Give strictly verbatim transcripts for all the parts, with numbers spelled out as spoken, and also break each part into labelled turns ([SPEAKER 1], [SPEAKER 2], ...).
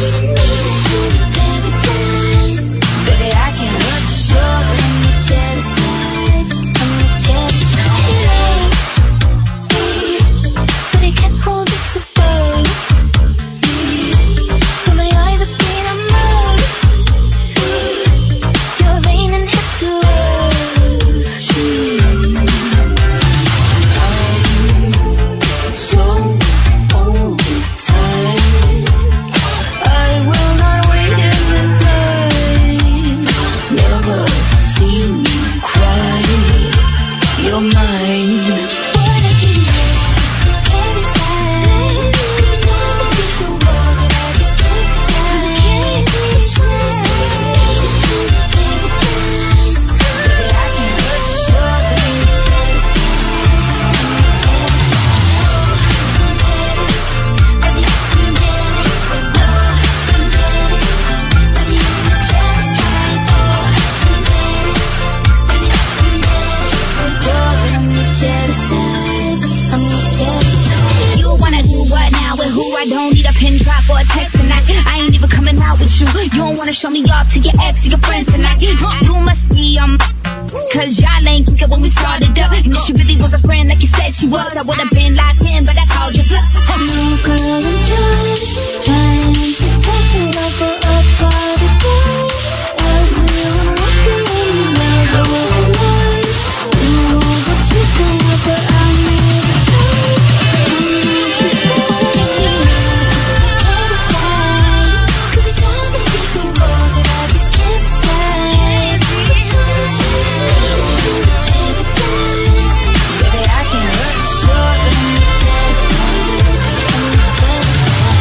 [SPEAKER 1] Show me off to your ex or your friends tonight. Huh, you must be um, cause y'all ain't kick it when we started up. And if she really was a friend like you said she was, I would've been locked in, but I called you bluff.
[SPEAKER 2] No girl, I'm just trying to take it over a party boy. Everyone wants to run me now, but we're nice. You know what you think, but I'm here to tell you. I'm here to tell you. Could be time between two roads that I just can't decide. Which one is it? Baby, I can't hurt you short, but I'm just, I'm just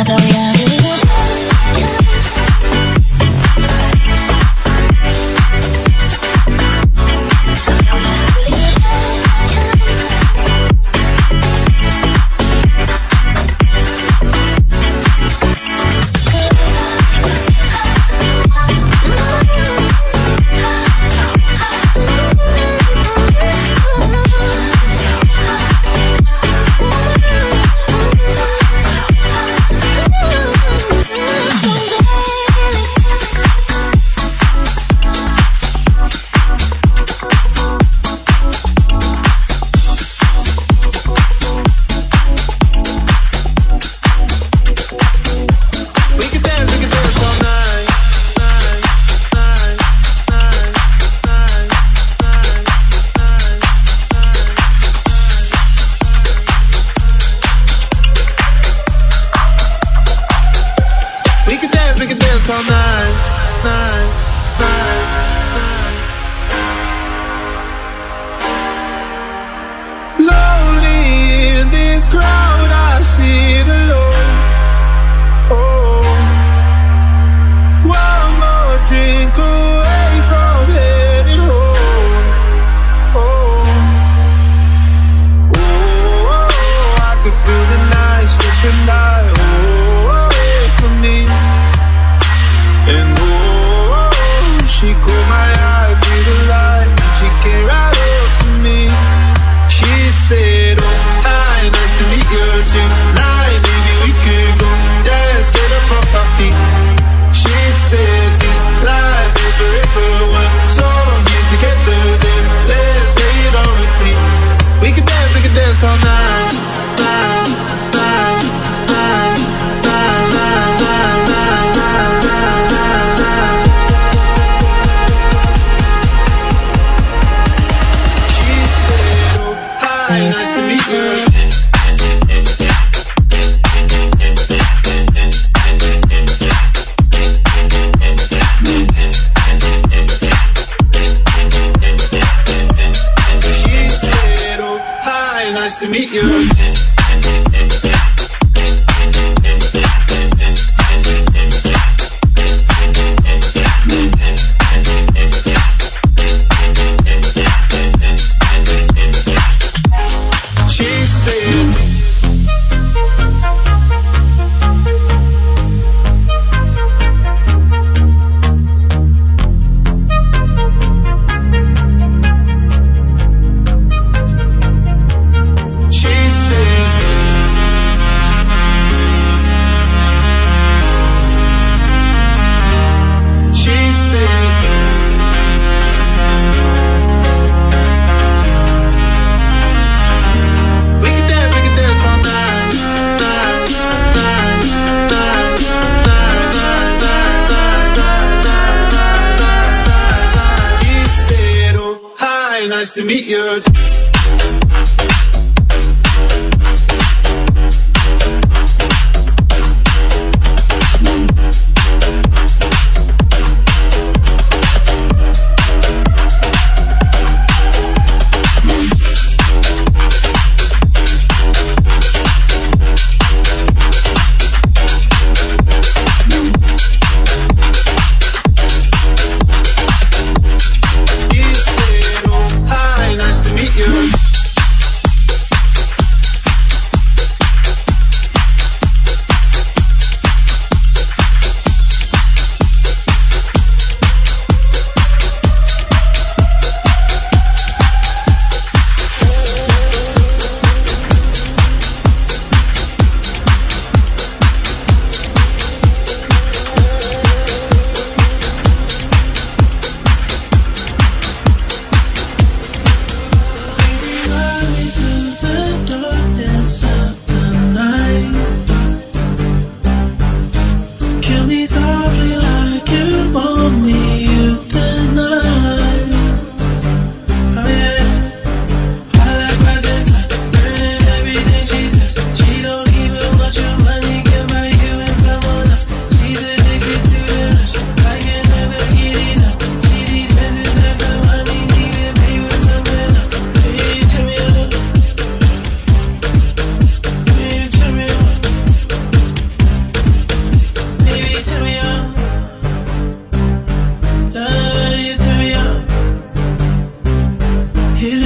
[SPEAKER 3] Nice to meet you.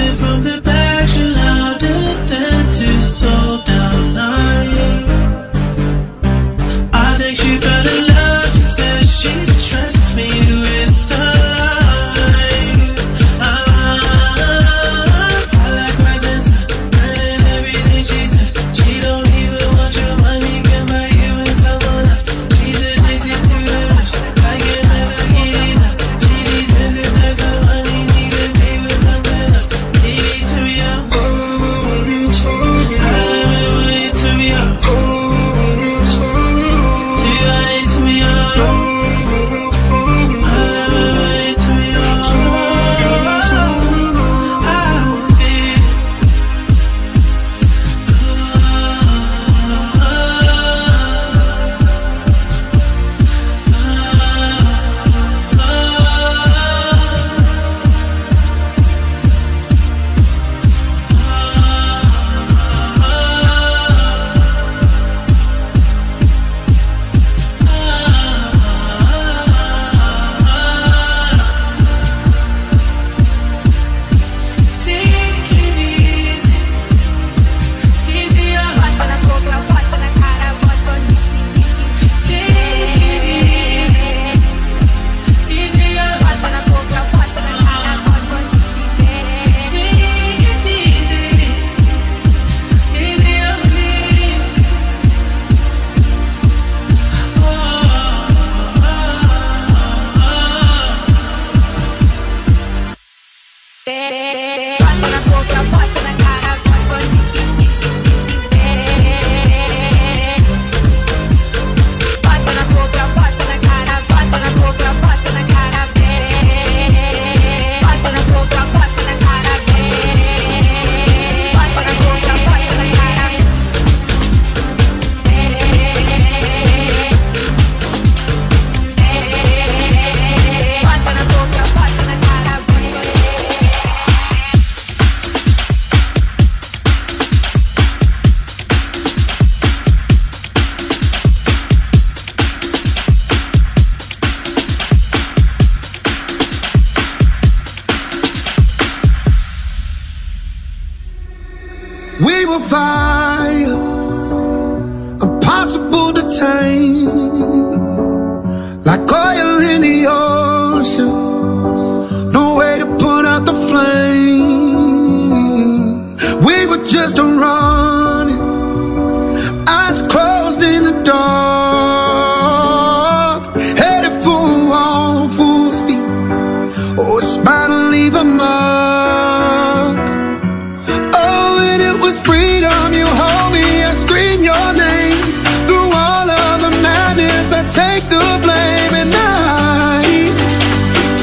[SPEAKER 4] Take the blame, and I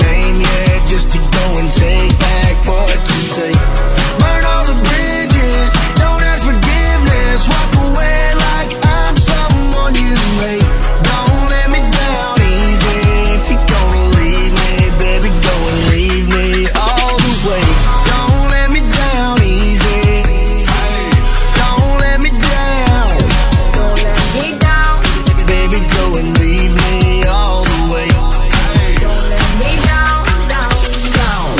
[SPEAKER 4] name, yeah, just to go and take back what you say. Burn all the bridges, don't ask forgiveness, walk away like I'm someone you hate. Don't let me down easy, if you're gonna leave me, baby, go and leave me all the way. Don't let me down easy, don't let me down, don't let me down, baby, go and leave me all the way. Don't let me down, down, down.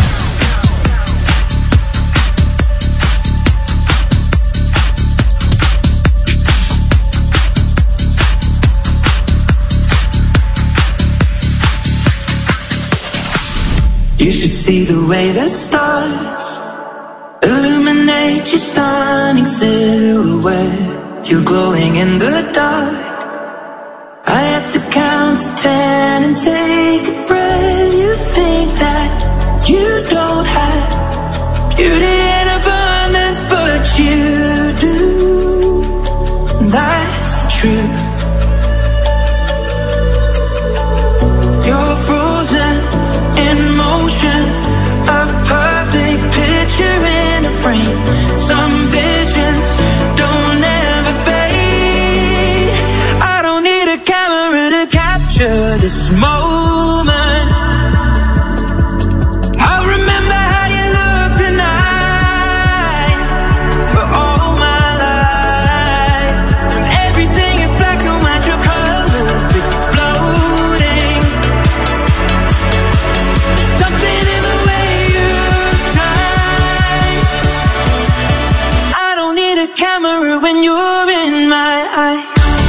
[SPEAKER 5] You should see the way the stars illuminate your stunning silhouette. You're glowing in the dark. I had to count to ten and take a breath. You think that you don't have beauty in abundance, but you do. That's the truth. You're frozen in motion, a perfect picture in a frame. Some visions don't ever fade. I don't need a camera to capture this moment. I'll remember how you look tonight for all my life. Everything is black and white, your colors exploding. Something in the way you shine. I don't need a camera when you're in my eye.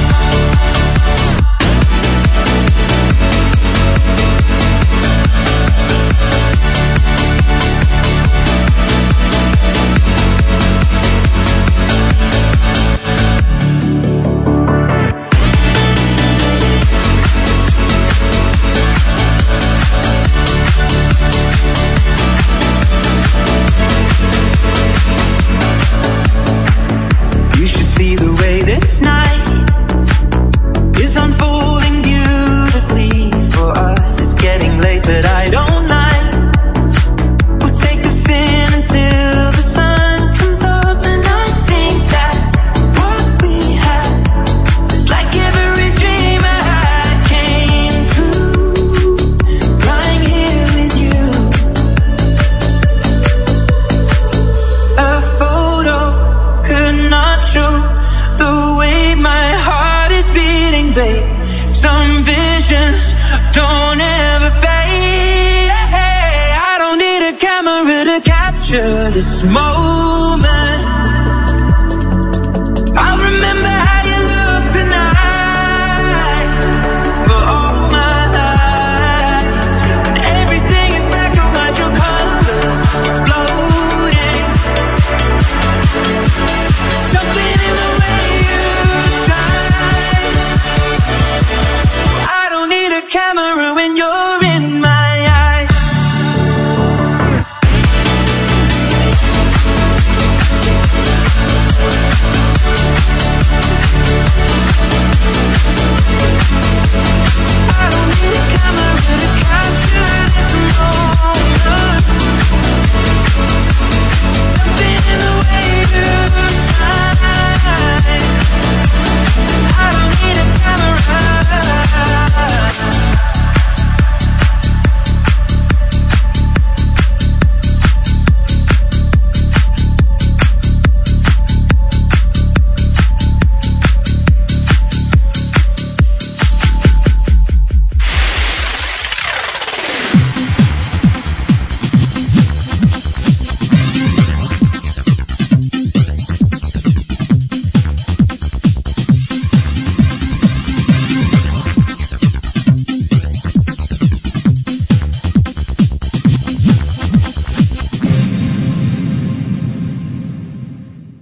[SPEAKER 5] You should see the way this night is unfolding beautifully for us. It's getting late, but I don't mind. We'll take this in until the sun comes up, and I think that what we had is like every dream I had came true. Lying here with you, a photo could not show the way my heart is beating, babe. Some visions don't ever fade. I don't need a camera to capture this moment.